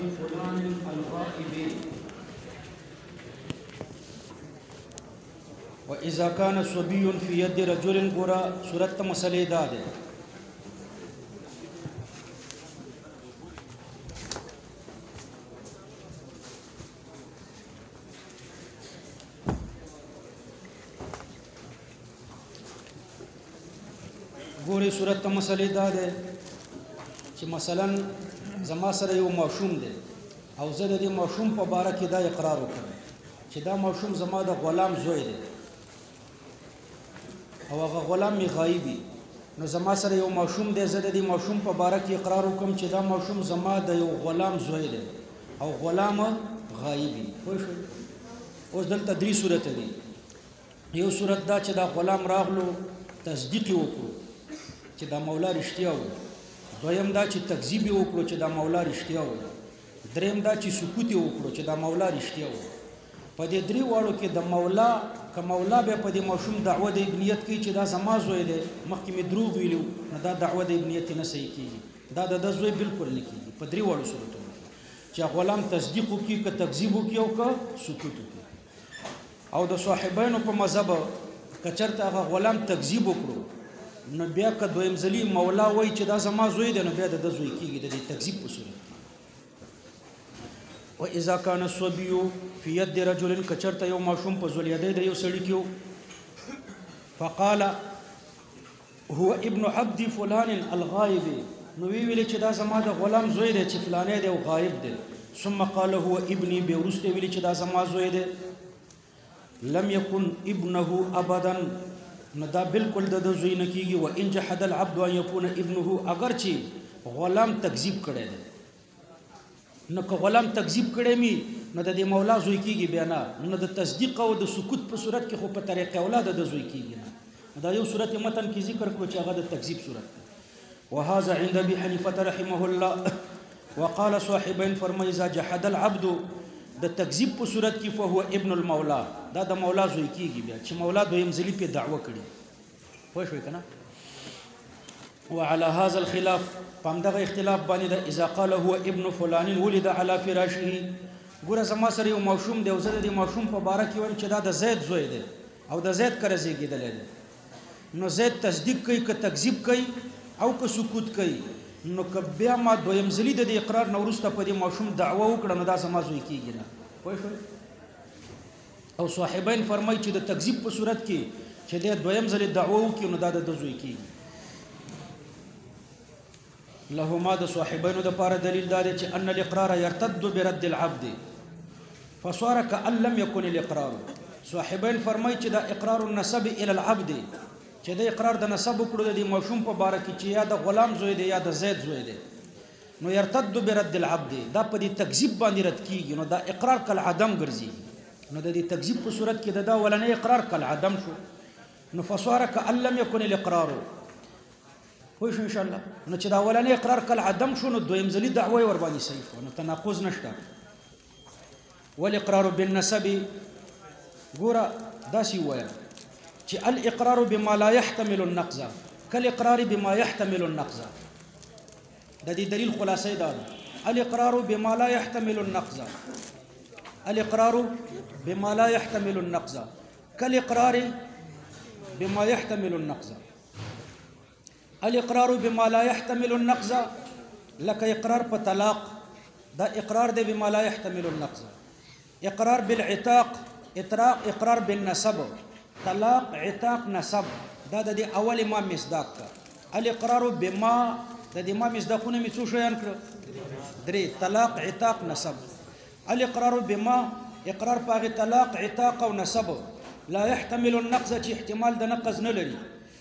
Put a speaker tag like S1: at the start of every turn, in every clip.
S1: فلان الغائب وإذا كان صبي في يد رجل ګورا صورت مسئله دا ده ګوري صورت مسئله دا ده چې مثلا زما سره یو ماشوم دی او زه د دې ماشوم په باره کې دا اقرار وکړم چې دا ماشوم زما د غلام زوی دی او هغه غلام می غایبی نو زما سره یو ماشوم دی زه د دې ماشوم په باره کې اقرار وکړم چې دا ماشوم زما د یو غلام زوی دی او غلام غایبی خو شو اوس دلته درې صورت دي یو صورت دا چې دا غلام راغلو تصدیق وکړو چې دا مولا رښتیا و دویم دا چې تکذیب وکړو چې دا مولا رښتیا و دریم دا چې سکوت وکړو چې دا مولا رښتیا و په دې درې واړو کې د مولا که مولا به په دې ماشوم دعوه د ابنیت کوي چې دا زما زوی دی مخکې مې دروغ ویلو نو دا دعوه د ابنیت نه صحیح کېږي دا د زوی بالکل نه کېږي په درې واړو صورتونو چې غلام تصدیق وکړي که تکذیب وکړي او که سکوت وکړي او د صاحبینو په مذهب که چېرته هغه غلام تکذیب وکړو نو بیا که دویم ځلي مولا وایي چې دا زما زوی دی نو بیا د زوی کېږي د دې تکذیب په صورت وإذا كان الصبي في يد رجل كچرته یو ماشوم په زولیدې د یو سړي کې فقال هو ابن عبد فلان الغائب نو ویل چې دا زما د غلام زوی دی چې فلانه دی او غایب دی ثم قال هو ابني بورسته ویل چې دا زما زوی دی لم يكن ابنه ابدا نو دا بالکل د زوی نه کیږي وان جحد العبد ان يكون ابنه اگر چې غلام تکذیب کړي دی نو که غلام تکذیب کړي می نو د دې مولا زوی کیږي بیا نه نو د تصدیق او د سکوت په صورت کې خو په طریقې اولاد د زوی کیږي نه دا یو صورت متن کې ذکر کړو چې هغه د تکذیب صورت وهذا عند ابي حنيفه رحمه الله وقال صاحبين فرمى اذا جحد العبد د تکذیب په صورت کې فهو ابن المولا دا د مولا زوی کیږي بیا چې مولا دویم ځلی په دعوه کړي خو شوي کنه وعلى هذا الخلاف فامدغه اختلاف باندې اذا قال هو ابن فلان ولد على فراشه ګوره زما سره یو ماشوم دی او زه د ماشوم په باره کې وایم چې دا د زید زوی دی او د زید کره زیږیدل دی نو زید تصدیق کوي که تکذیب کوي او که سکوت کوي نو که بیا ما دویم ځلی د اقرار نه وروسته په دې ماشوم دعوه وکړه نو دا زما زوی کېږي نه پوه شوئ او صاحبین فرمایي چې د تکذیب په صورت کې چې د دویم ځلې دعوه وکړي نو دا د زوی کېږي لهما د صاحبینو د پاره دلیل دا دی چې ان الاقرار يرتد برد العبد فصار كأن لم يكن الاقرار صاحبین فرمایي چې دا اقرار النسب الى العبد چې د اقرار د نسب کړو د ماشوم په باره کې چې یا د غلام زوی دی یا د زید زوی دی نو يرتد برد العبد دا په دې تکذیب باندې رد کیږي نو دا اقرار کل عدم ګرځي نو د دې تکذیب په صورت کې دا ولنې اقرار کل عدم شو نو فصار كأن لم يكن الاقرار خو ان شاء الله نو چې دا ولنې اقرار کل عدم شو نو دویم ځلی دعوه ور باندې صحیح نو تناقض نشته والاقرار بالنسب ګوره داسې وایي چې الاقرار بما لا يحتمل النقض كالاقرار بما يحتمل النقض د دې دلیل خلاصې دا الاقرار بما لا يحتمل النقض الاقرار بما لا يحتمل النقض كالاقرار بما يحتمل النقض الاقرار بما لا يحتمل النقض لك اقرار بطلاق دا اقرار ده بما لا يحتمل النقض اقرار بالعتاق اقرار بالنسب طلاق عتاق نسب دا د اول ما مصداق الاقرار بما د ما مصداقونه می څو شیان کړ درې طلاق عتاق نسب الاقرار بما اقرار باغ طلاق عتاق او نسب لا يحتمل النقض چې احتمال د نقض نه لري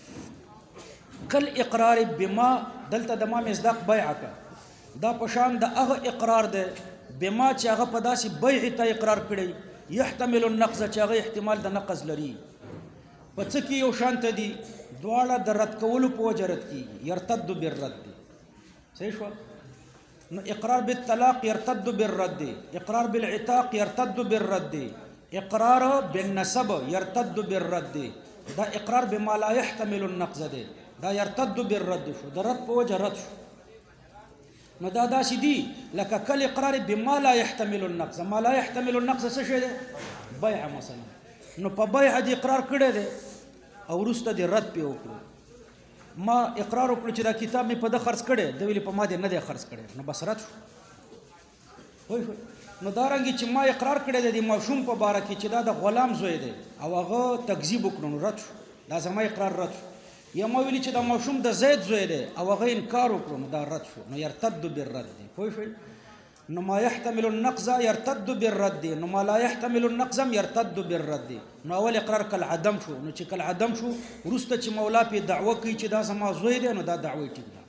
S1: کل اقرار بما دلته د ما مصداق بیعه دا پشان د هغه اقرار ده بما چې هغه په داسې بیع ته اقرار کړي يحتمل النقض چې هغه احتمال د نقض لري پڅ کې یو شانت دي دواړه د رد کولو په وجه رد کیږي يرتد بالرد صحیح شو نو اقرار بالطلاق يرتد بالرد اقرار بالعتاق يرتد بالرد اقرار بالنسب يرتد بالرد دا اقرار بما لا يحتمل النقض ده دا يرتد بالرد شو دا رد په وجه رد شو نو دا داسې دي لکه کل اقرار بما لا يحتمل النقص. ما لا يحتمل النقص څه شی دی؟ بیع مثلا. نو په بیع دې اقرار کړی دی او وروسته دې رد پې وکړو. ما اقرار وکړو چې دا کتاب مې په ده خرڅ کړی، ده ویلي په ما دې نه دی خرڅ کړی، نو بس رد شو. پوه شوئ؟ نو دارنګې چې ما اقرار کړی دی د ماشوم په باره کې چې دا د غلام زوی دی او هغه تکذیب وکړو، نو رد شو، دا زما اقرار رد شو. یا ما ویلي چې دا ماشوم د زید زوی دی او هغه انکار وکړو، نو دا رد شو. نو یرتد بالرد دی. پوه شوئ؟ نو ما يحتمل النقص يرتد بالرد، نو ما لا يحتمل النقص يرتد بالرد. نو اول اقرار کل عدم شو. نو چې کل عدم شو وروسته چې مولا پې دعوه کوي چې دا زما زوی دی، نو دا دعوه ټیک ده.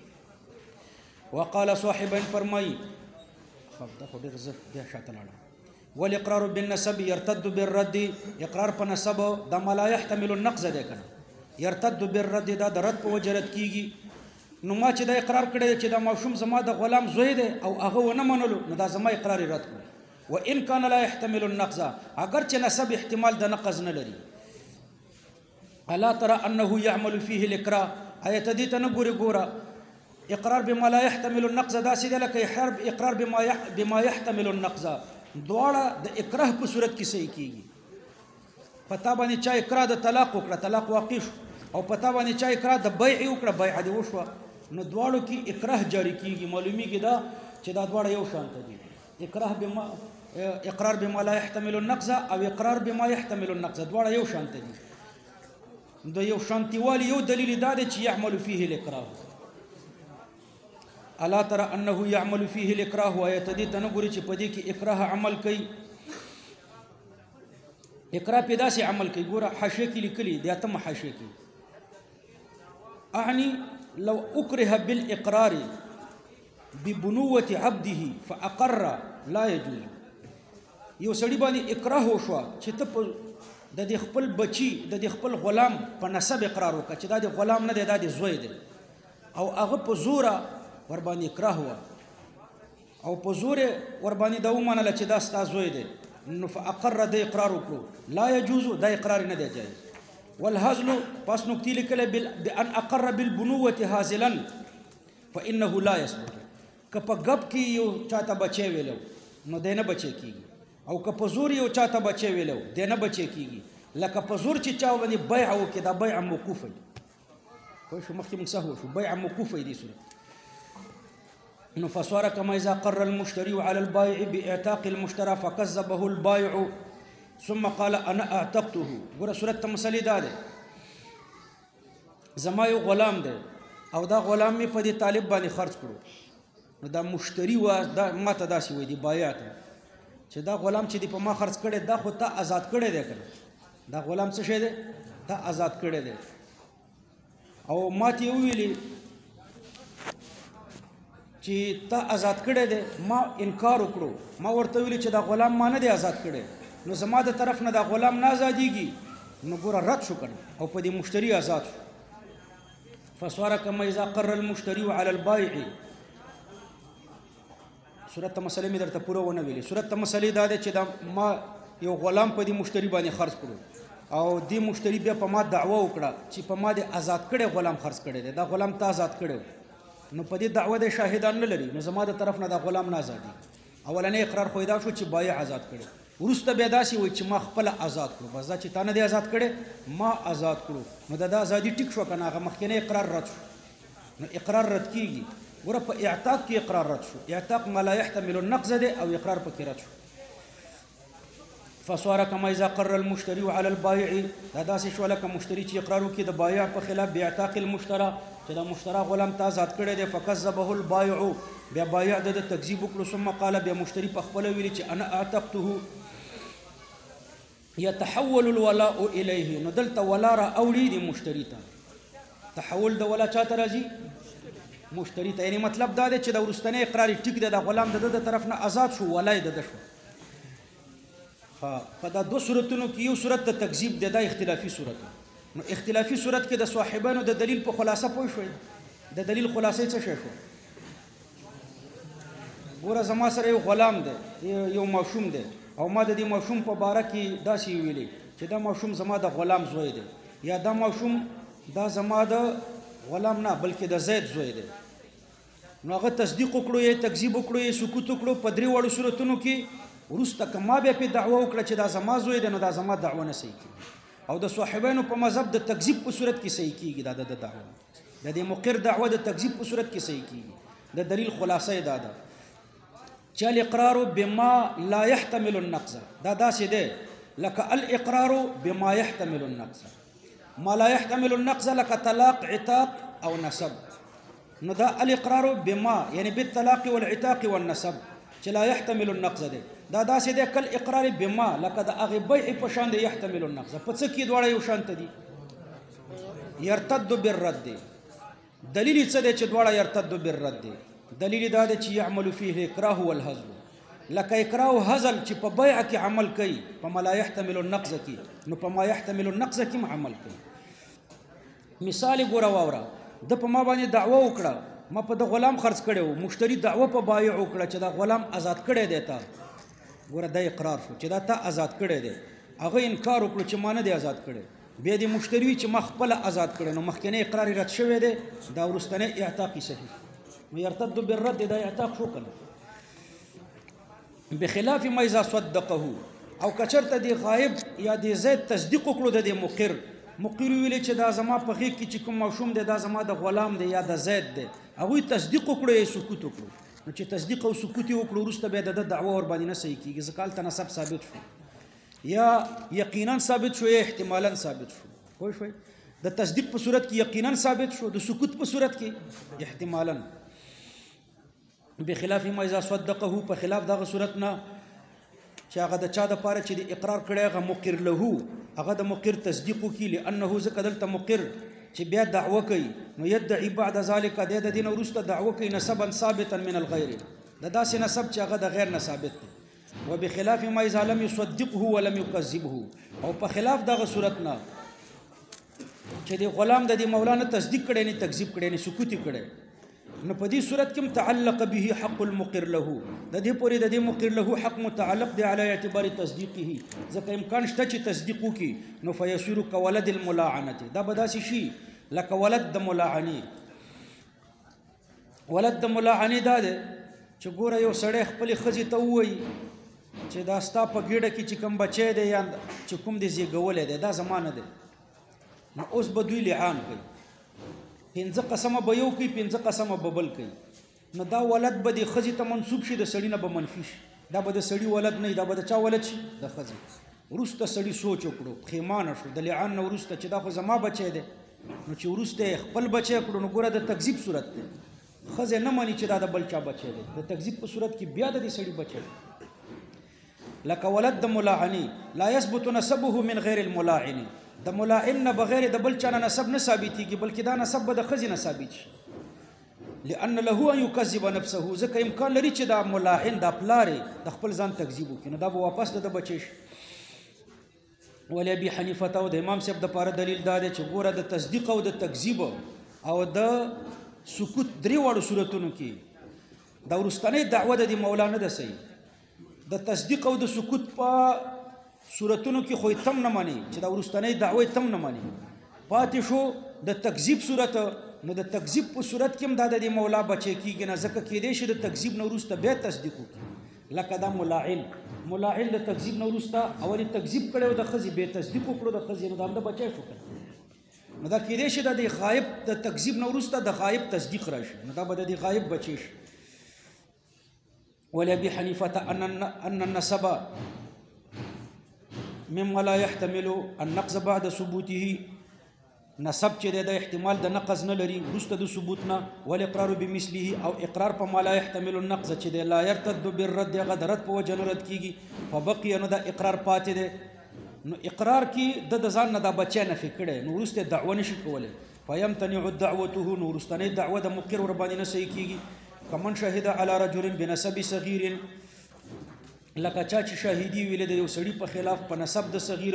S1: وقال صاحبین فرمایي دا خو ډېر زه بیا شاته لاړم. والاقرار بالنسب يرتد بالرد، اقرار په نسب دا ما لا يحتمل النقص دی کنه، يرتد بالرد دا د رد په وجه رد کیږي. نو ما چې دا اقرار کړی دی چې دا ماشوم زما د غلام زوی دی او هغه ونه منلو، نو دا زما اقرار رد کړو. وان کان لا يحتمل النقص، اگر چې نسب احتمال د نقض نه لري. الا ترى انه يعمل فيه الاكراه، آیت دې ته نه ګورې ګوره. اقرار بما لا يحتمل النقص داسې دی لکه اقرار بما يحتمل النقص. دواړه د اکراه په صورت کې صحیح کیږي. پتا باندې چا اکراه د طلاق وکړه، طلاق واقع شو، او پتا باندې چا اکراه د بیع وکړه، بیع دې وشوه، نو دواړو کې اکراه جاری کیږي. معلومیږي دا چې دا دواړه یو شان دي. اقرار بما لا يحتمل النقص او اقرار بما يحتمل النقص دواړه یو شان دي. د یو شانتیوالي یو دلیل دا دی چې يعمل فيه الاکراه. الا ترى انه يعمل فيه الاكراه، آیت دې ته نه ګوري چې په دې کې اکراه عمل کوي. اکراه په داسې عمل کوي. ګوره حاشیه کې لیکلي د اتمه حاشیه کې اعني لو اكره بالاقرار ببنوة عبده فاقر لا يجوز. یو سړي باندې اکراه وشو چې ته د دې خپل بچي د دې خپل غلام په نسب اقرار وکړه چې دا د غلام نه دی، دا د زوی دی، او هغه په زوره ور باندې اکراه و او په زور ور باندې دا ومنله چې دا ستا زوی دی، نو فاقر د اقرار وکړو. لا يجوز، دا اقرار نه دی جایز. والهزل پس نکتې لیکلی بان اقر بالبنوة هازلا فانه لا يثبت. که په ګپ کې یو چاته بچی ویلو نو دی نه بچی کیږي، او که په زور یو چاته بچی ویلو دی نه بچی کیږي. لکه په زور چې چا باندې بیع وکړي، دا بیع موقوفه دی. پوه شو؟ مخکې موږ سهو شو، بیع موقوفه دی صورت. نو فصار كما اذا قر المشتري على البائع باعتاق المشترى فكذبه البائع ثم قال انا اعتقته. ګوره صورت ته مسلې دا ده، زما یو غلام دی او دا غلام می په دې طالب باندې خرج کړو، نو دا مشتری و دا ماته داسې وایي دی بایع ته چې دا غلام چې دی په ما خرج کړی دا خو ته آزاد کړی دی کنه، دا غلام څه شی دی؟ ته آزاد کړی دی. او ماته ویلي چې ته آزاد کړی دی، ما انکار وکړو، ما ورته ویلي چې دا غلام ما نه دی آزاد کړی، نو زما د طرف نه دا غلام نه آزادېږي، نو ګوره رد شو کنه او په دې مشتری آزاد شو. فصار كما اذا قر المشتري على البائع. صورت ته مسلې مې درته پوره ونه ویلې. صورت ته مسلې دا ده چې دا ما یو غلام په دې مشتری باندې خرڅ کړو او دې مشتری بیا په ما دعوه وکړه چې په ما دې آزاد کړی غلام خرڅ کړی دی، دا غلام ته آزاد کړی، نو په دې دعوه د شاهدان نه لري، نو زما د طرف نه دا غلام نه آزادېږي. اولنې اقرار خو دا شو چې بایع آزاد کړی، وروسته بیا داسې وایي چې ما خپله آزاد کړو، بس دا چې تا نه دی آزاد کړی ما آزاد کړو، نو د ازادي ټیک شو که نه، هغه مخکینی اقرار رد شو، نو اقرار رد کیږي. ګوره په اعتاق کې اقرار رد شو، اعتاق ما لا يحتمل النقض دی او اقرار پکې رد شو. فصار كما اذا قر المشتري على البائع، دا داسې شو لکه مشتری چې اقرار وکړي د بایع په خلاف باعتاق المشترى چې دا مشترا غلام ته آزاد کړی دی، فکذبه البایع، بیا بایع د تکذیب وکړو، ثم قال، بیا مشتری په خپله ویلي چې انا اعتقته. يتحول الولاء الیه، نو دلته ولا را اوړي د مشتری ته، تحول د ولا چاته راځي؟ مشتری ته. یعنی مطلب دا دی چې د وروستنی اقرار ټیک دی، د غلام د طرف نه آزاد شو، ولا یې د شو. په دا دو صورتونو کې یو صورت د تکذیب دی، دا اختلافي صورت. نو اختلافي صورت کې د صاحبانو د دلیل په خلاصه پوه شوي، د دلیل خلاصې څه شی شو؟ ګوره زما سره یو غلام دی، یو ماشوم دی، او ما د دې ماشوم په باره کې داسې ویلي چې دا ماشوم زما د غلام زوی دی، یا دا ماشوم دا زما د غلام نه بلکې د زید زوی دی. نو هغه تصدیق وکړو یا تکذیب وکړو یا سکوت وکړو په درې وړو صورتونو کې وروسته که ما بیا پې دعوه وکړه چې دا زما زوی دی نو دا زما دعوه نه صحیح کېږي او د صاحبینو په مذهب د تکذیب په صورت کې صحیح کېږي دا د دعوه د دې مقر دعوه د تکذیب په صورت کې صحیح کېږي د دلیل خلاصه دا ده چې الاقرار بما لا يحتمل النقص دا داسې دی لکه الاقرار بما يحتمل النقص ما لا يحتمل النقص لکه طلاق عتاق او نسب نو دا الاقرار بما یعنی بالطلاق والعتاق والنسب چې لا يحتمل النقص دی دا داسې دی کل اقرار بما لکه د هغې بیع په شان دی يحتمل النقص په څه کې دواړه یو شان ته دي يرتد بالرد دلیل څه دی چې دواړه يرتد بالرد دی دلیل دا دی چې يعمل فيه الاکراه والهزل لکه اکراه او هزل چې په بیع کې عمل کوي په ما لا يحتمل النقص کې نو په ما يحتمل النقص کې عمل کوي مثال ګوره واوره د په ما باندې دعوه وکړه ما په د غلام خرڅ کړی و مشتری دعوه په بایع وکړه چې دا غلام آزاد کړی دی تا ګوره دا اقرار شو چې دا تا آزاد کړی دی هغه انکار وکړو چې ما نه دی آزاد کړی بیا د مشتری چې ما خپله آزاد کړی نو مخکینی اقرار رد شوی دی دا وروستنی اعتاقي صحیح نو يرتد بالرد دا اعتاق شو کنه بخلاف ما اذا صدقه او کچرته دی غائب یا دی زید تصدیق وکړو د مقر ویلې چې دا زما په غیږ کې چې کوم ماشوم دی دا زما د غلام دی یا د زید دی هغوی تصدیق وکړو یا سکوت وکړو نو چې تصدیق او سکوت یې وکړو وروسته بیا د دعوه ورباندې نه صحیح کېږي ځکه هلته نسب ثابت شو یا یقینا ثابت شو یا احتمالا ثابت شو پوه شوئ د تصدیق په صورت کې یقینا ثابت شو د سکوت په صورت کې احتمالا بخلاف ما اذا صدقه په خلاف دغه صورت نه چې هغه د چا دپاره چې د اقرار کړی هغه مقر له هغه د مقر تصدیق وکړي لانه ځکه دلته مقر چې بیا دعوه کوي نو يدعي بعد ذلك د دې نه وروسته دعوه کوي نسبا ثابتا من الغیر د داسې نسب چې هغه د غیر نه ثابت دی وبخلاف ما اذا لم يصدقه ولم يكذبه او په خلاف دغه صورت نه چې د غلام د مولانا تصدیق کړي نه تکذیب کړي نه سکوت کړي نو په دې صورت کې متعلق به حق المقر له د دې پورې د دې مقر له حق متعلق دی علی اعتبار تصدیقه ځکه امکان شته چې تصدیق وکړي نو فیصير کولد الملاعنه دا به داسې شي لکه ولد د ملاعنې ولد د ملاعنې دا دی چې ګوره یو سړی خپلې ښځې ته ووایي چې دا ستا په ګېډه کې چې کوم بچی دی یا چې کوم دی زیږولی دی دا زما نه دی نو اوس به دوی لعان کوي پنځه قسمه به یو کوي پنځه قسمه به بل کوي نو دا ولد به د ښځې ته منسوب شي د سړي نه به منفي شي دا به د سړي ولد نه وي دا به د چا ولد شي د ښځې وروسته سړي سوچ وکړو پښیمانه شو د لعان نه وروسته چې دا خو زما بچی دی نو چې وروسته یې خپل بچی کړو نو ګوره د تکذیب صورت دی ښځې نه مني چې دا د بل چا بچی دی د تکذیب په صورت کې بیا د دې سړي بچی دی لکه ولد د ملاعنې لا يثبت نسبه من غیر الملاعن د ملاعن نه بغیر د بل چا نه نسب نه ثابتېږي بلکې دا نسب به د ښځې نه ثابت شي لأن له ان يكذب نفسه ځکه امکان لري چې دا ملاعن دا پلار د خپل ځان تکذیب وکړي نو دا به واپس د بچی شي ولی ابي حنیفه او د امام صاحب د پاره دلیل دا دی چې ګوره د تصدیق او د تکذیب او د سکوت درې واړو صورتونو کې دا وروستنۍ دعوه د مولانا د صحیح د تصدیق او د سکوت په صورتونو کې خو تم نه مانی چې دا وروستنۍ دعوه تم نه مانی پاتې شو د تکذیب صورت نو د تکذیب په صورت کې هم دا د مولا بچی کېږي نه ځکه کېدای شي د تکذیب نه وروسته بیا تصدیق وکړي لکه دا ملاعن د تکذیب نه وروسته اولې تکذیب کړی او د ښځې بیا تصدیق وکړو د ښځې نو دا هم د بچی شو کړه نو دا کېدای شي دا د غایب د تکذیب نه وروسته د غایب تصدیق راشي نو دا به د غایب بچی شي ولی ابي حنیفه ان النسب مما لا يحتمل النقص بعد ثبوته نسب چې د احتمال د نقص نه لري وروسته د ثبوت نه والاقرار بمثله او اقرار په ما لا يحتمل النقص چې د لا يرتد بالرد هغه د رد په وجه نه رد کېږي فبقي نو دا اقرار پاتې دی نو اقرار کې د ځان نه دا بچی نفي کړی نو وروسته دعوه نشي کولی فيمتنع دعوته نو وروستنۍ دعوه د مقر ورباندې نه صحیح کېږي کمن شهد على رجل بنسب صغير لکه چا چې شاهدي ویلې د یو سړي په خلاف په نسب د صغیر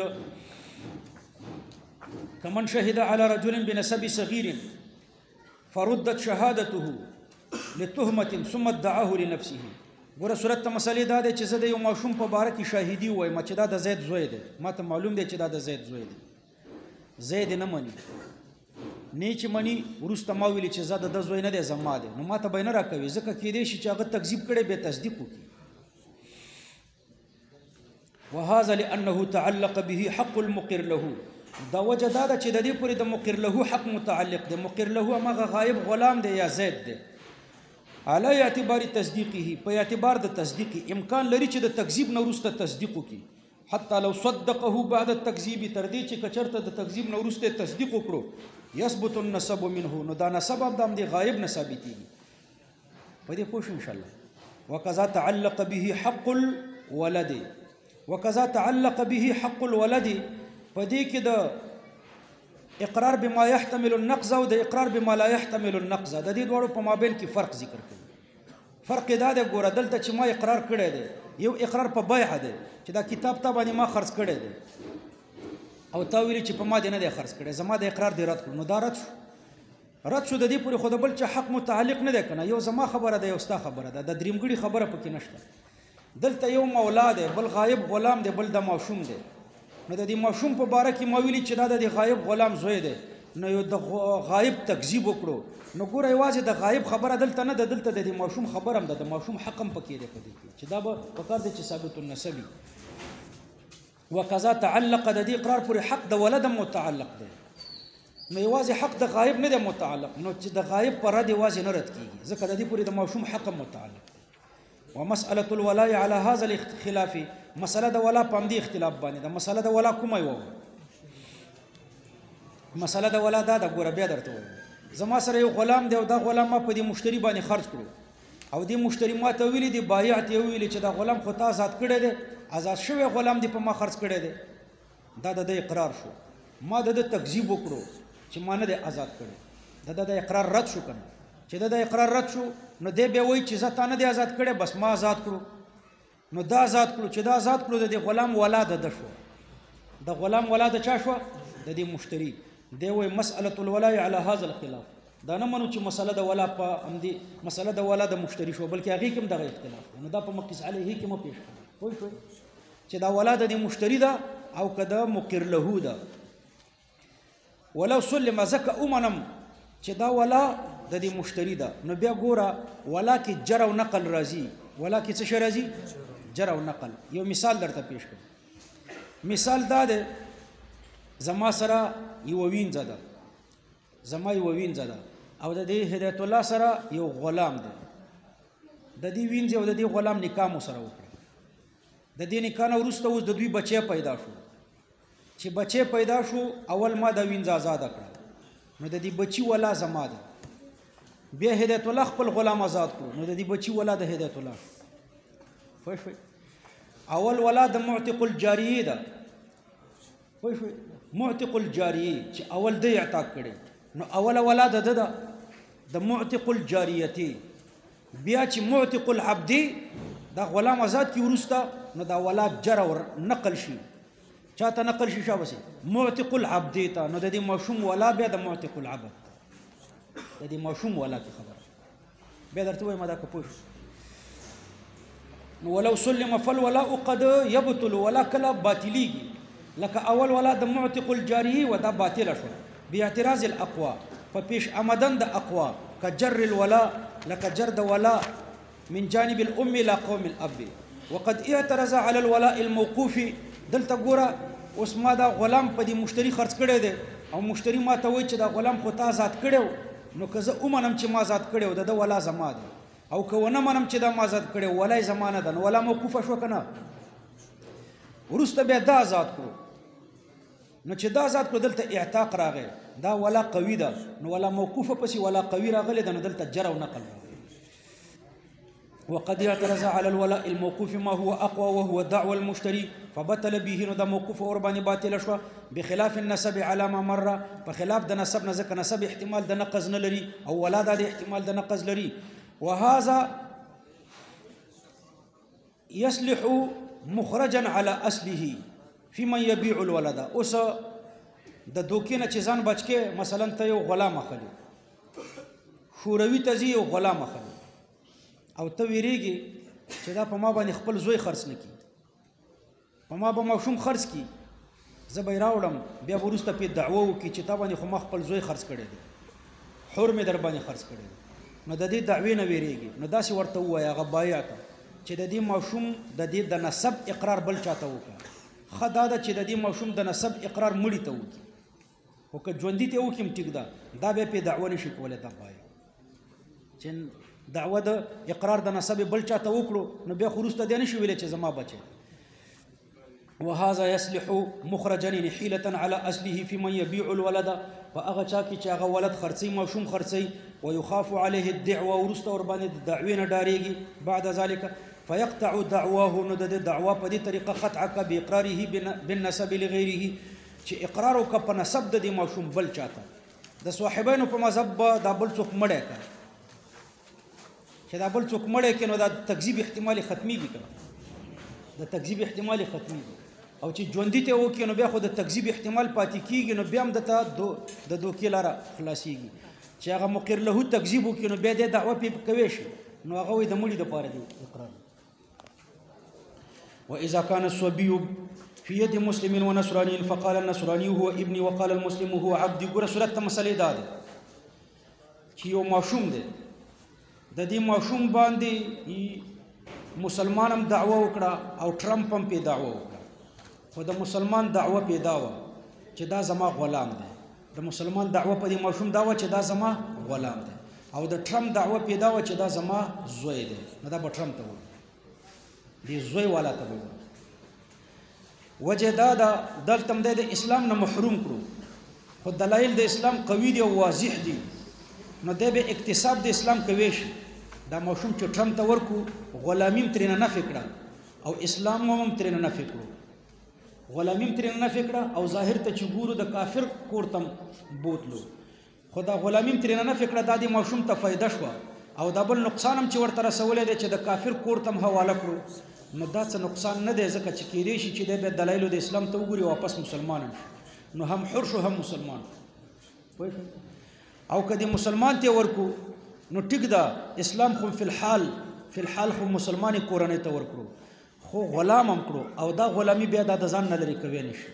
S1: کمن شهد على رجل بنسب صغير فردت شهادته لتهمه ثم ادعاه لنفسه ګوره صورت ته مسلې دا دی چې زه د یو ماشوم په باره کې شاهدي وایم چې دا د زید زوی دی ما ته معلوم دی چې دا د زید زوی دی زید نه مني نه چې مني وروسته ما ویلي چې زه د زوی نه دی زما دی نو ما ته به نه راکوي ځکه کیدای شي چې هغه تکذیب کړی بیا تصدیق وکړي وهذا لانه تعلق به حق المقر له دا وجه دا ده چې د دې پورې د مقر له حق متعلق دی مقر له هغه غایب غلام دی یا زید دی علی اعتبار تصدیقه په اعتبار د تصدیق امکان لري چې د تکذیب نه وروسته تصدیق وکړي حتی لو صدقه بعد التكذيب تر دې چې کچرته د تکذیب نه وروسته تصدیق وکړو يثبت النسب منه نو دا نسب د دې غایب نه ثابتېږي په دې پوه شو ان شاء الله وکذا تعلق به حق الولد وکذا تعلق به حق الولد په دې کې د اقرار بما يحتمل النقض او د اقرار بما لا يحتمل النقض د دې دوړو په مابین کې فرق ذکر کړي فرق دا د ګوره دلته چې ما اقرار کړی دی یو اقرار په بیع دی چې دا کتاب ته باندې ما خرڅ کړی دی او تا ویلي چې په ما دې نه دی خرڅ کړی زما د اقرار دی رد کړو نو دا رد شو د دې پورې خو د بل چا حق متعلق نه دی کنه یو زما خبره ده یو ستا خبره ده د دریمګړي خبره پکې نشته دلته یو مولا دی بل غایب غلام دی بل د ماشوم دی نو د دې ماشوم په باره کې ما ویلي چې دا د غایب غلام زوی دی نو یو د غایب تکذیب وکړو نو ګوره یوازې د غایب خبره دلته نه ده دلته د ماشوم خبره هم ده د ماشوم حق هم پکې دی په دې کې چې دا به پکار دی چې ثابت النسبي وکذا تعلق د دې اقرار پورې حق د ولد متعلق دی نو یوازې حق د غایب نه دی متعلق نو چې د غایب پر رد یوازې نه رد کیږي ځکه د دې پورې د ماشوم حق متعلق ومسألة الولاء على هذا الاختلاف مسألة د ولا په دې اختلاف باندې د مسألة د ولا کومه یو مسألة د ولا دا د ګوره بیا درته وایم زما سره یو غلام دی او دا غلام ما په دې مشتری باندې خرج کړو او دې مشتری ما ته ویلي دی بایع ته ویلي چې دا غلام خو تا آزاد کړی دی آزاد شوی غلام دی په ما خرج کړی دی دا د اقرار شو ما د تکذیب وکړو چې ما نه دی آزاد کړی د اقرار رد شو کنه چې د اقرار رد شو نو دی به وایي چې زه تا نه دی آزاد کړی بس ما آزاد کړو نو دا آزاد کړو چې دا آزاد کړو د غلام ولاد ده شو د غلام ولاد چا شو د دې مشتری دی وایي مسألة الولاء على هذا الخلاف دا نه منو چې مسله د ولا په امدي مسله د ولا د مشتری شو بلکې هغه کوم دغه اختلاف نو دا په مقیس علیه کې مو پیش کړو پوه شو چې دا ولا د مشتری ده او کدا مقر له ده ولو سلم زکه امنم چې دا ولا د دې مشتری ده نو بیا ګوره ولا کې جر او نقل راځي ولا کې څه شی راځي جر او نقل یو مثال درته پیش کړم مثال دا ده زما سره یو وینځه ده زما یو وینځه ده او د دې هدایت الله سره یو غلام ده د دې وینځه او د دې غلام نکاح مو سره وکړه د دې نکاح نه وروسته اوس د دوی بچی پیدا شو چې بچی پیدا شو اول ما د وینځه آزاد کړ نو د دې بچی ولا زما ده بیا هدایت الله خپل غلام آزاد کړ نو د دې بچی ولا د هدایت الله فوش اول ولا د معتق الجاریه ده فوش معتق الجاریه چې اول د اعتاق کړي نو اول ولا د معتق الجاریه بیا چې معتق العبد دا غلام آزاد کی ورسته نو دا ولا جر ور نقل شي چاته نقل شي شابسي معتق العبد ته نو د دې مشوم ولا بیا د معتق العبد د دې مشوم ولا کی خبر بیا درته وایم دا کپوش نو ولو سلم فالولاء قد يبطل ولا كلا باطليږي لك اول ولا د معتق الجاري ودا باطل شو باعتراض الاقوى فبيش امدن د اقوى كجر الولاء لك جر د ولا من جانب الام الى قوم الاب وقد اعترض على الولاء الموقوف دلته ګوره اوس ما دا غلام په دې مشتری خرڅ کړی دی او مشتری ما ته وایي چې دا غلام خو تا آزاد کړو نو که زه ومنم چې ما آزاد کړی د ولا زما ده او که ونه منم چې دا ما آزاد کړی ولای زمانه ده نو ولا موقوفه شو که نه وروسته بیا دا آزاد کړو نو چې دا آزاد کړو دلته اعتاق راغی دا ولا قوي ده نو ولا موقوفه پسې ولا قوي راغلی ده نو دلته جر او نقل راغلی وقد اعترض على الولاء الموقوف ما هو اقوى وهو دعوى المشتري فبطل به نو موقوف اور باندې باطل شو بخلاف النسب على ما مر فخلاف د نسب نه ځکه نسب احتمال د نقض نه لري او ولادت د احتمال د نقض لري وهذا يصلح مخرجا على اصله في من يبيع الولد اوس د دوکینه چې ځان بچکه مثلا ته یو غلام اخلي شوروي تزي یو غلام اخلي او ته ویریږي چې دا په ما باندې خپل زوی خرڅ نکي په ما به ماشوم خرڅ کی زه به یې راوړم بیا به وروسته پې دعوه وکړي چې تا باندې خو ما خپل زوی خرڅ کړی دی حور مې در باندې خرڅ کړی دی نو د دې دعوې نه ویرېږي نو داسې ورته ووایه هغه بایا ته چې د دې ماشوم د دې د نسب اقرار بل چاته وکړه ښه دا ده چې د دې ماشوم د نسب اقرار مړي ته وکړي خو که ژوندي ته وکړي ټیک ده دا بیا پې دعوه نشي کولی دا بایا چې دعوه د اقرار د نسب بل چاته وکړو نو بیا خو وروسته دی نشي ویلی چې زما بچی وهذا يصلح مخرجا حيلة على أصله في من يبيع الولد فأغا چاكي چاغا ولد خرڅي ماشوم خرڅي ويخاف عليه الدعوة ورست وربان الدعوين داريگي بعد ذلك فيقطع دعواه ندد دعوة بدي طريقة قطعك بإقراره بالنسب لغيره چې اقرارك بنسب دي ماشوم بل چاته د صاحبانو په مذهب دا بل څوک مړی کړ چې دا بل څوک مړی کړي نو دا تکذیب احتمال ختميږي کنه د تکذیب احتمال ختميږي او چې ژوندي ته وکړي نو بیا خو د تکذیب احتمال پاتې کیږي نو بیا هم د دوکې لاره خلاصيږي چې هغه مقر له تکذیب وکړي نو بیا د دعوه پې کوي شي نو هغه د مړي د پاره دی اقرار واذا كان الصبي في يد مسلم ونصراني فقال النصراني هو ابني وقال المسلم هو عبدي ګوره صورت ته مسلې دا ده چې یو ماشوم دی د دې ماشوم باندې مسلمان هم دعوه وکړه او ټرمپ هم پې دعوه وکړه خو د مسلمان دعوه پیدا وه چې دا زما غلام دی د مسلمان دعوه په دې ماشوم دا وه چې دا زما غلام دی او د ټرمپ دعوه پیدا وه چې دا زما زوی دی نو دا به ټرمپ ته وایي دې زوی والا ته به وایي وجه دا ده دلته هم دی د اسلام نه محروم کړو خو دلایل د اسلام قوي دي او واضح دي نو دی به اکتساب د اسلام کوي شي دا ماشوم چې ټرمپ ته ورکو غلامي هم ترېنه نفي کړه او اسلام هم ترېنه نفي کړو غلامیم ترېنه نفي کړه او ظاهر ته چې ګورو د کافر کور ته بوتلو خو دا غلامیم ترېنه نفي کړه دا د ماشوم ته فایده شوه او دا بل نقصان هم چې ورته رسولی دی چې د کافر کور ته هم حواله کړو نو دا څه نقصان نه دی ځکه چې کیدای شي چې دی بیا دلایلو د اسلام ته وګوري واپس مسلمان هم شي نو هم حر شو هم مسلمان او که د مسلمان ته ورکو نو ټیک ده اسلام خو فی الحال خو مسلمانې کورنۍ ته ورکړو خو غلام هم کړو او دا غلامي بیا دا د ځان نه لرې کوی نشي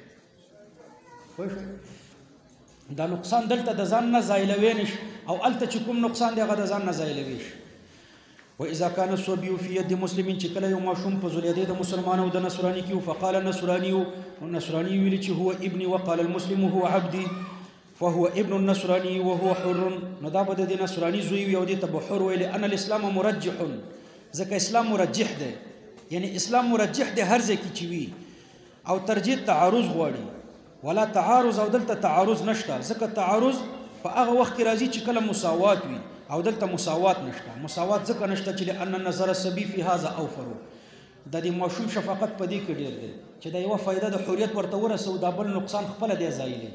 S1: دا نقصان دلته د ځان نه زایلوی نشي او هلته چې کوم نقصان دی هغه د ځان نه زایلوی شي واذا كان الصبي في يد مسلم چې کله یو ماشوم په ذریعه د مسلمان او د نصراني کې فقال النصراني ویل چې هو ابني وقال المسلم هو عبدي فهو ابن النصراني وهو حر نو دا به د نصراني زوی وي او دې ته به حر ویل ان الاسلام مرجح ځکه اسلام مرجح دی یعنی اسلام مرجح دی هر ځای کې چې وي او ترجیح تعارض غواړي ولا تعارض او دلته تعارض نشته ځکه تعارض په هغه وخت کې راځي چې کله مساوات وي او دلته مساوات نشته مساوات ځکه نشته چې لأن النظر السبي في هذا اوفر د دې ماشوم شفقت په دې کې ډېر دی چې دا یوه فایده د حریت ورته ورسو دا بل نقصان خپله دی ځایلی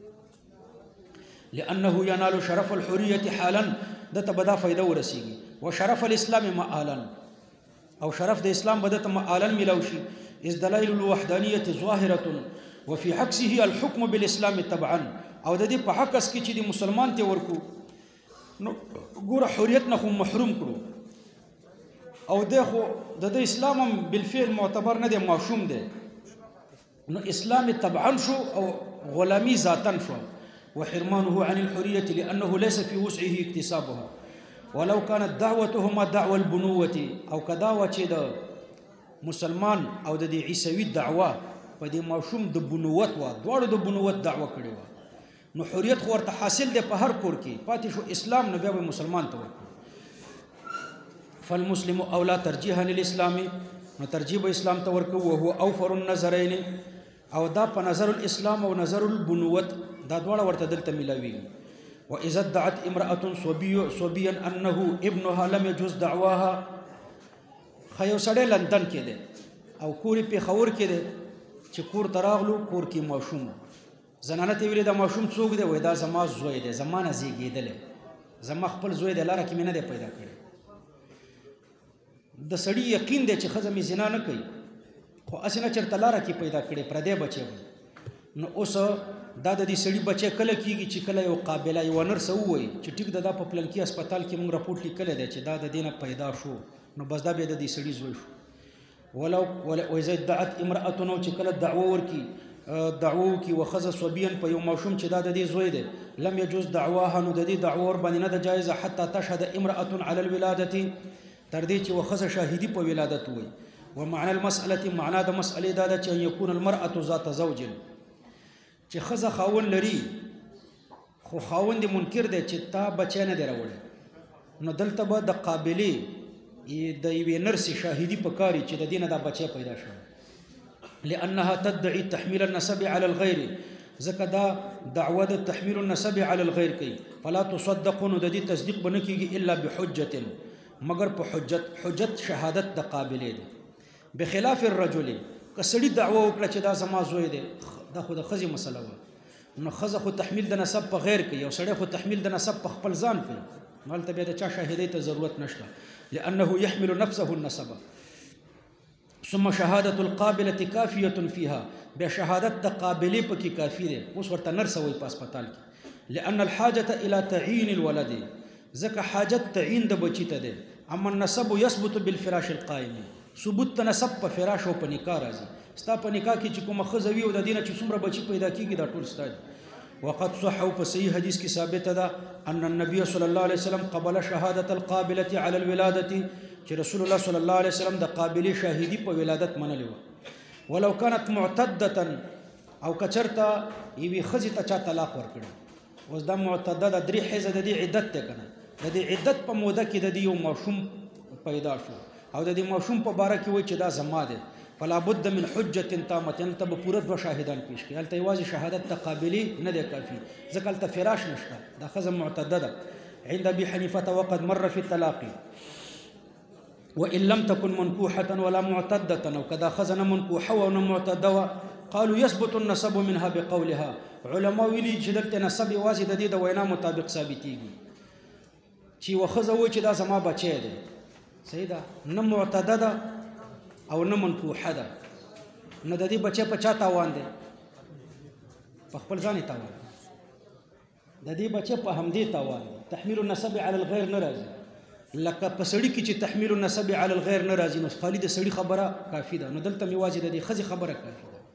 S1: لأنه ينال شرف الحرية حالا دته به دا فایده ورسیږي وشرف الاسلام مآلا او شرف د اسلام بدته مآلا ملوشي اذ دلائل الوحدانيه ظاهره وفي عكسه الحكم بالاسلام طبعا او د دې په حقس کې چې د مسلمان ته ورکو نو ګوره حریت نه محروم کړو او دغه د اسلام بالفعل معتبر نه دی معشوم دی نو اسلام طبعا شو او غلامی ذاتا شو وحرمانه عن الحريه لانه ليس في وسعه اكتسابها ولو كانت دعوتهما دعوه البنوه او کداوه چې د مسلمان او د عیسوي دعوه په دې ماشوم د بنوت وا دواړو د بنوت دعوه کړې و نو حریت خو ورته حاصل دی په هر کور کې پاتې شو اسلام نو بیا به مسلمان ته ورکړي فالمسلم اولا ترجیحا للاسلام نو ترجیح اسلام ته ورکو او هو اوفر النظرین او دا په نظر الاسلام او نظر البنوت دا دواړه ورته دلته ملاوي واذا ادعت امراه صبيا انه ابنها لم يجوز دعواها خيو سړی لندن کې ده او کوري په خور کې ده چې کور تراغلو کور کې ماشوم زنانه ته ویل دا ماشوم څوک دی وای دا زما زوی دی زمانه زیږیدل زما خپل زوی دی لاره کې مینه دی پیدا کړی د سړی یقین دی چې خزه می زنا نه کوي خو اسنه چرته لاره کې پیدا کړي پردې بچي نو اوس دا د دې سړی بچي کله کیږي چې کله یو قابله یو نرس وای چې ټیک د په پلنکی هسپتال کې موږ راپورټ لیکل دی چې دا د دینه پیدا شو نو بس دا به د دې سړی زوی شو ولو اذا ادعت امراه نو چې کله دعوه ورکی دعوو کی وخذ صبيا په یو ماشوم چې دا د دې زوی دی لم يجوز دعواها نو د دې دعوه ور باندې نه ده جایزه حتی تشهد امرأة على الولاده تر دې چې وخذ شاهدی په ولادت وي ومعنى المسألة معنى د مسألې دا ده چې يكون المرأة ذات زوج چې خزه خاون لري خو خاون دی منکر دی چې تا بچی نه دی راوړی نو دلته به د قابلې د یوې نرسې شاهدي پکاري چې د دې نه دا بچی پیدا شوی لأنها تدعي تحميل النسب على الغير ځکه دا دعوه د تحميل النسب على الغير کوي فلا تصدقون د دې تصدیق بنه کیږي الا بحجه مگر په حجت شهادت د قابلې دی بخلاف الرجل کسړي دعوه وکړه چې دا زما زوی دی دا خو د خزي مسله و نو خزه خو تحمیل د نسب په غیر کوي او سړی خو تحمیل د نسب په خپل ځان کوي مالته بیا د چا شاهدۍ ته ضرورت نشته لانه يحمل نفسه النسب ثم شهاده القابله كافيه فيها بشهادت د قابله پکې کافی ده اوس ورته نرسه وي په هسپتال کې لان الحاجه الى تعيين الولد ځکه حاجت تعین د بچی ته ده اما النسب يثبت بالفراش القائم ثبوت نسب په فراش او په نکاح راځي ستا په نکاح کې چې کوم خزوی او د دینه چې څومره بچی پیدا کیږي دا ټول ستاد وقد صح او په صحیح حدیث کې ثابت ده ان النبي صلی الله علیه وسلم قبل شهاده القابله على الولاده چې رسول الله صلی الله علیه وسلم د قابلی شاهدی په ولادت منلی و ولو كانت معتده او کچرتا یوی خزی ته چا طلاق ورکړي اوس د معتده د درې حیزه د دې عدت ته کنه د دې عدت په موده کې د دې یو ماشوم پیدا شو او د دې ماشوم په باره کې وایي چې دا زما ده فلا بد من حجه تامه تب پوره دو شاهدان پیش کړي الته یوازې شهادت تقابلی نه ده کافی ځکه الته فراش نشته دا خزه معتده ده عند ابي حنيفه وقد مر في الطلاق وان لم تكن منكوحه ولا معتده او كذا خزن منكوحه ولا معتده قالوا يثبت النسب منها بقولها علماء ویلي چې دلته نسب یوازې د دې د وینا مطابق ثابتېږي چې وخزه و چې دا زما بچی دی صحیح ده نه معتده ده او نه منکوحه ده نو د دې بچی په چا تاوان دی په خپل ځان تاوان د دې بچی په همدې تاوان تحمیل النسب علی الغیر نه راځي لکه په سړی کې چې تحمیل النسب علی الغیر نه راځي نو خالي د سړی خبره کافی ده نو دلته میوازي د دې خزي خبره کافی ده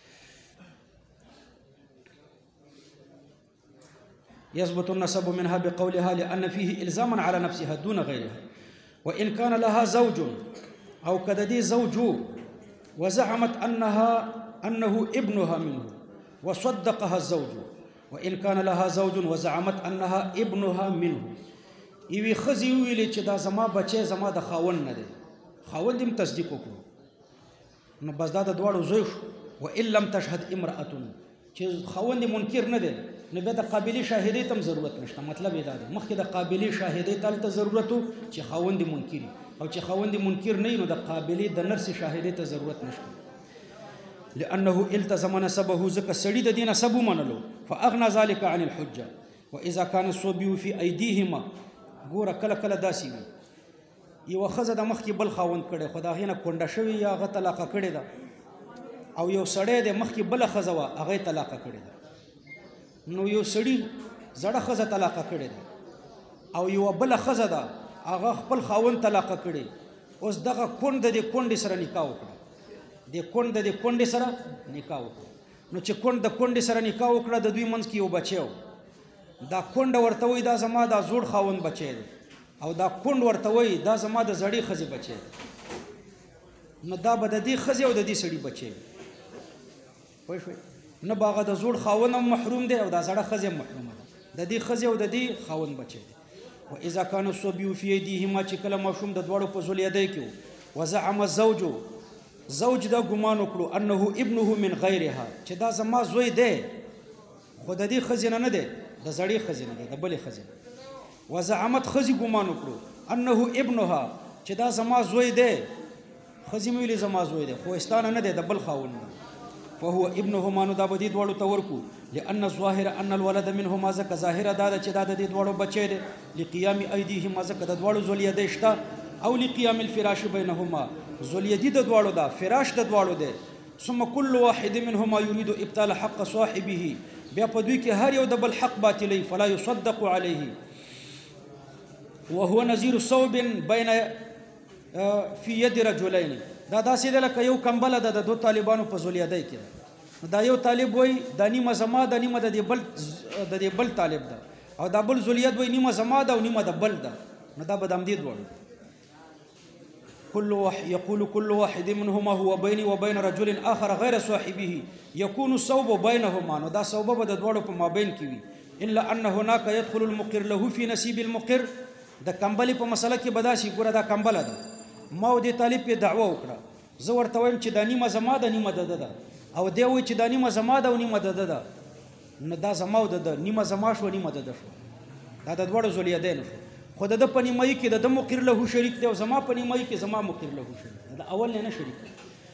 S1: يثبت النسب منها بقولها لأن فيه إلزاما على نفسها دون غيرها وإن كان لها زوج أو كددي زوج وزعمت أنه ابنها منه وصدقها الزوج وإن كان لها زوج وزعمت أنها ابنها منه یوی خزی ویلې چې دا زما بچی زما د خاون نه دی خاون دې تصدیق وکړو نو بس دا د دواړو زوی شو و ان لم تشهد امرأة چې خاون دې منکر نه دی نو بیا د قابلی شاهدۍ ته ضرورت نشته مطلب یې دا دی مخکې د قابلی شاهدۍ ته ضرورت چې خاون دې منکر او چې خاون دې منکر نه نو د قابلی د نرس شاهدۍ ته ضرورت نشته لانه التزم نسبه ذکر سړي د دې نسب منلو فاغنى ذلك عن الحجه واذا كان الصبي في ايديهما ګوره کله کله داسې وي یوه ښځه د مخکې بل خاوند کړی خو د هغې نه کونډه شوې یا هغه طلاقه کړې ده او یو سړی دی مخکې بله ښځه وه هغه یې طلاقه کړې ده نو یو سړي زړه ښځه طلاقه کړې ده او یوه بله ښځه ده هغه خپل خاوند طلاقه کړې اوس دغه کونډ د دې کونډې سره نکاح وکړه دې کونډ د دې کونډې سره نکاح وکړه نو چې کونډ د کونډې سره نکاح وکړه د دوی منځ کې یو بچی و دا کونډه ورته وایي دا زما دا زوړ خاوند بچی دی او دا کونډ ورته وایي دا زما د زړې ښځې بچی دی نو دا به د دې ښځې او د دې سړي بچی وي پوه شوئ نه به هغه د زوړ خاوند هم محروم دی او دا زړه ښځې هم محرومه ده د دې ښځې او د دې خاوند بچی دی و اذا كان الصبي في يديهما چې کله ماشوم د دواړو په زولیدۍ کې وزعم الزوج زوج دا ګمان وکړو انه ابنه من غیرها چې دا زما زوی دی خو د دې ښځې نه دی د زړې ښځې نه دی د بلې ښځې نه وزعمت ښځې ګمان وکړو انه ابنها چې دا زما زوی دی ښځې مې ویلې زما زوی دی خو ستا نه دی د بل خاوند نه فهو ابنهما نو دا به دې دواړو ته ورکو لأن الظاهر ان الولد منهما ځکه ظاهره دا ده چې دا د دې دواړو بچی دی لقیام ایدیهما ځکه د دواړو زولیدۍ شته او لقیام الفراش بینهما زولیدي د دواړو ده فراش د دواړو دی ثم كل واحد منهما يريد ابطال حق صاحبه بیا په دوی کې هر یو د بل حق باطلی فلا يصدق عليه وهو نظیر صوب بین فی ید رجلین دا داسې ده لکه یو کمبله ده د دو طالبانو په زولیدۍ کې دا یو طالب وای دا نیمه زما ده نیمه د دې بل طالب ده او دا بل ذلیت وای نیمه زما ده او نیمه د بل ده نو دا به د همدې دواړو يقول كل واحد منهما هو بيني وبين رجل آخر غير صاحبه يكون الصوب بينهما نو دا صوب به د دواړو په مابین کې وي الا ان هناك يدخل المقر له في نصيب المقر د کمبلې په مسله کې بداسي ګوره دا کمبله ده ما د طالب په دعوه وکړه زه ورته وایم چې دا نیمه زما ده نیمه ده او دی وایي چې دا نیمه زما ده او نیمه ده نو دا زما او ده نیمه زما شو نیمه ده شو دا د دواړو ذلیتین شو خو د په نیمایي کې د مقر له شریک دی او زما په نیمایي کې زما مقر له شریک دا اول نه شریک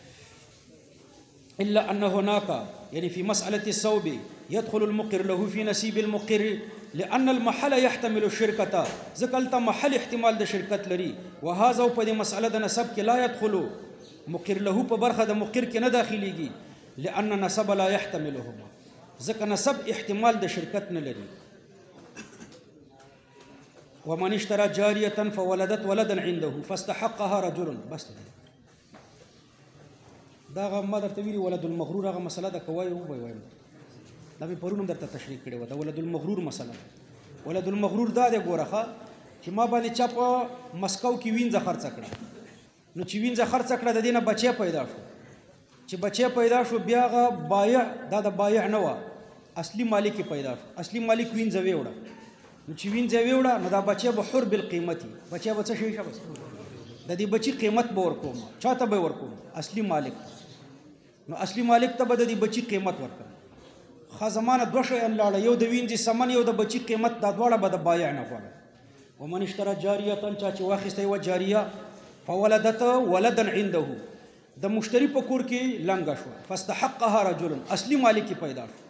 S1: الا ان هناك يعني في مساله الصوب يدخل المقر له في نصيب المقر لان المحل يحتمل الشركه ذکلت محل احتمال د شرکت لري وهذا په دې مساله د نسب کې لا يدخل مقر له په برخه د مقر کې نه داخليږي لان نسب لا يحتملهما ځکه نسب احتمال د شرکت نه لري ومن اشترى جارية فولدت ولدا عنده فاستحقها رجل بس دا ما درته ویلي ولد المغرور هغه مسله ده کوي او وای دا به پرونم درته تشریح کړی و دا ولد المغرور مسله ولد المغرور دا د ګورخه چې ما باندې چا په مسکو کې وینځه خرڅ کړه نو چې وینځه خرڅ کړه د دینه بچی پیدا شو چې بچی پیدا شو بیا غ بایع دا د بایع نه و اصلي مالک پیدا شو اصلي مالک وینځه ویوړه نو چې وینځه ویوړه نو دا بچی به حر بالقیمتي بچی به څه شي شبس د دې بچی قیمت به ورکوم چاته به ورکوم اصلي مالک نو اصلي مالک ته به د دې بچی قیمت ورکوم خا زمانه دوه شی لاړه یو د وینځي سمن یو د بچی قیمت دا دواړه به د بایع نه غواړي ومن اشترى جاریه چا چې واخیسته و جاریه فولدت ولدا عنده د مشتری په کور کې لنګ شو فاستحقها رجل اصلي مالک پیدا شو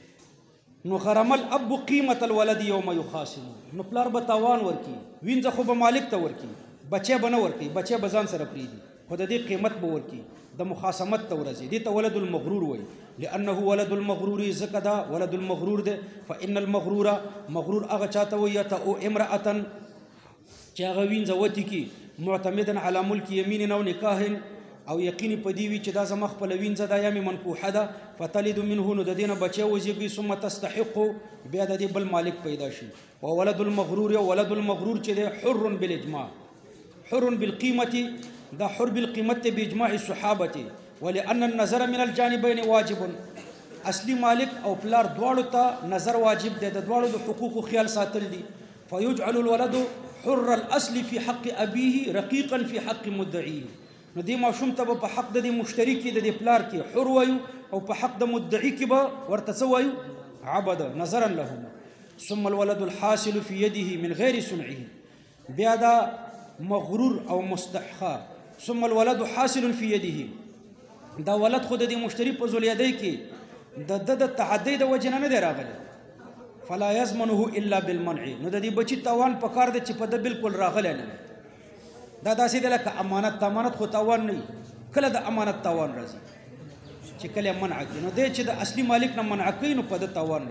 S1: نو غرم الاب قیمت الولد یوم یخاصم نو پلار به تاوان ورکی وینځه خو به مالک ته ورکی بچه به نه ورکی بچه به ځان سره پریدي خو د دې قیمت به ورکی د مخاصمت ته ورځي دې ته ولد المغرور وای لانه ولد المغرور زکدا ولد المغرور ده فان المغرور مغرور هغه چاته وای ته او امراه چې هغه وینځه وتی کی معتمدا علی ملک یمین او نکاح او یقیني پدی وی چې دا زما خپل وینځه دا یامي منکوحه ده فتلد منه نو د دینه بچي وزيږي ثم تستحق بیا د دې بل مالک پیدا شي او ولد المغرور او ولد المغرور چې ده حر بالاجماع حر بالقيمه دا حر بالقيمه باجماع الصحابه ولان النظر من الجانبين واجب اصلي مالک او پلار دواړو ته نظر واجب ده د دواړو د حقوق خیال ساتل دي فيجعل الولد حر الاصل في حق ابيه رقيقا في حق مدعيه نو دې ماشوم ته په حق د مشتري کې د پلار کې حر وایو او په حق د مدعي کې به ورته څه وایو عبد نظرا لهما ثم الولد الحاصل في يده من غير صنعه بیا دا مغرور او مستحقا ثم الولد حاصل في يده دا ولد خود د مشتري په ذلیدای کې د تعدی د وجنه نه دی راغلی فلا يضمنه الا بالمنع نو د دې بچی توان په کار د چې په د بالکل راغلی نه دا داسې د لکه امانت خو تاوان نه کله د امانت تاوان راځي چې کله منع کوي نو دی چې د اصلي مالک نه منع کوي نو په د تاوان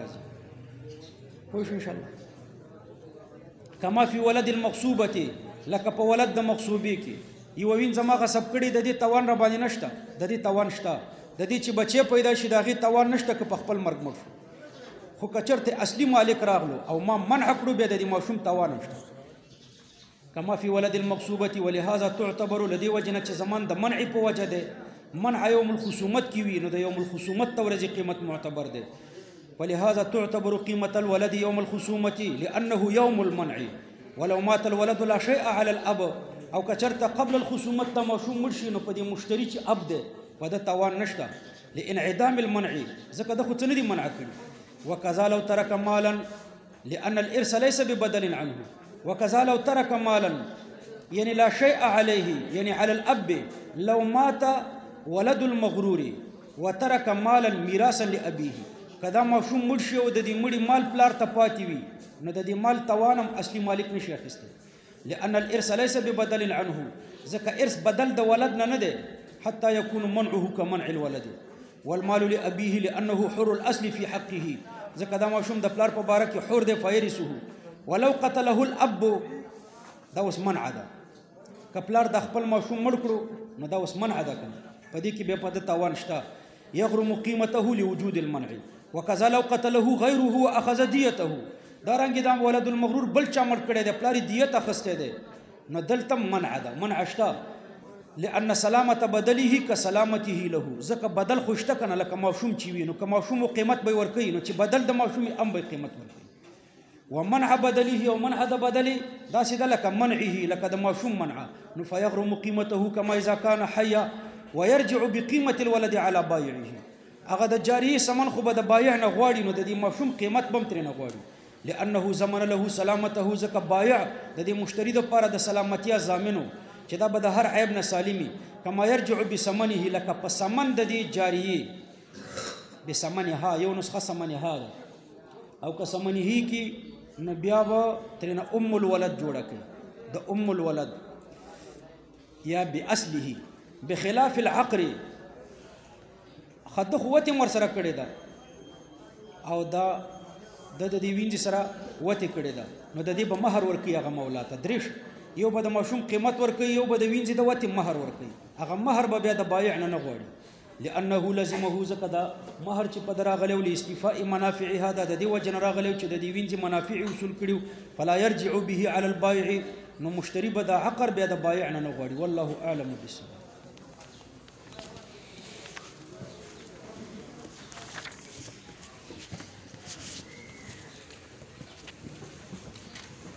S1: راځي پوه شو ان شاء الله کما فی ولد المغصوبه لکه په ولد د مغصوبې کې یو وین زما غصب کړي د دې توان را باندې نشته د دې توان شته د دې چې بچي پیدا شي دغه توان نشته که په خپل مرګ مړ خو کچرته اصلي مالک راغلو او ما منع کړو به د دې ماشوم توان نشته كما في ولد المغصوبة ولهذا تعتبر لدي وجنة زمان ده منع په وجه ده منع يوم الخصومت کی وی نو د يوم الخصومت تورزي قیمت معتبر ده ولهذا تعتبر قيمة الولد يوم الخصومة لأنه يوم المنع ولو مات الولد لا شيء على الأب او کچرته قبل الخصومت ته مشوم مرشي نو په دې مشتري چې اب ده په د توان نشته لانعدام المنع زکه د خو څه نه دي منع کړي وکذا لو ترك مالا لأن الإرث ليس ببدل عنه وكذا لو ترك مالا يعني لا شيء عليه يعني على الأب لو مات ولد المغرور وترك مالا ميراثا لأبيه کدا ماشوم مړ شي او د دې مړي مال پلار ته پاتې وي نو د دې مال توانم اصلي مالک نشي اخیسته لأن الإرث ليس ببدل عنه ځکه ارث بدل د ولد نه ده حتى يكون منعه كمنع الولد والمال لأبيه لأنه حر الأصل في حقه ځکه دا ماشوم د پلار په باره کې حر دی فیرثه ولو قتله الاب دا اوس منع ده کپلار د خپل ماشوم مړ کړو نو دا اوس منع ده کنه په دې کې به په د توان شته يغرم قيمته لوجود المنع وكذا لو قتله غيره واخذ ديته. دارنګ دا ولد المغرور بل چا مړ کړی دی پلار دیت اخسته دی نو دلته منع ده منع شته لأن سلامة بدله كسلامته له ځکه بدل خوشته کنه لکه ماشوم چې وي نو که ماشوم قیمت به ورکوي نو چې بدل د ماشوم هم به قیمت ورکوي. ومنع بدله او منع د بدله دا سیده لکه منعه لکه د ماشوم منع نو فيغرم قيمته كما اذا كان حيا ويرجع بقيمة الولد على بائعه. هغه د جاریه سمن خو به د بایع نه غواړي نو د دې ماشوم قیمت بم ترې نه غواړي لأنه زمن له سلامته ځکه بایع د دې مشتری د لپاره د سلامتیا ضامنو چې دا به د هر عیب نه سالمي. کما يرجع بثمنه لکه په ثمن د دې جاریه بثمنها یو نسخه ثمنها ده او که ثمنه کې نو بیا به ترېنه ام الولد جوړه کړي د ام الولد یا باصله بخلاف العقر خد قوت مر سره کړي ده او دا د دې وینځ سره وته کړي ده نو د دې به مہر ورکي هغه مولا ته درش یو به د ماشوم قیمت ورکي یو به د وینځ د وته مہر ورکي هغه مہر به بیا د بایع نه غواړي لانه لازمه زکه دا مہر چې په دراغلو لاستفاء منافعها د دې وجه راغلو چې د دې وینځ منافع وصول کړي فلا يرجع به على البائع نو مشتری به د عقر بیا د بایع نه غواړي. والله اعلم بالصواب.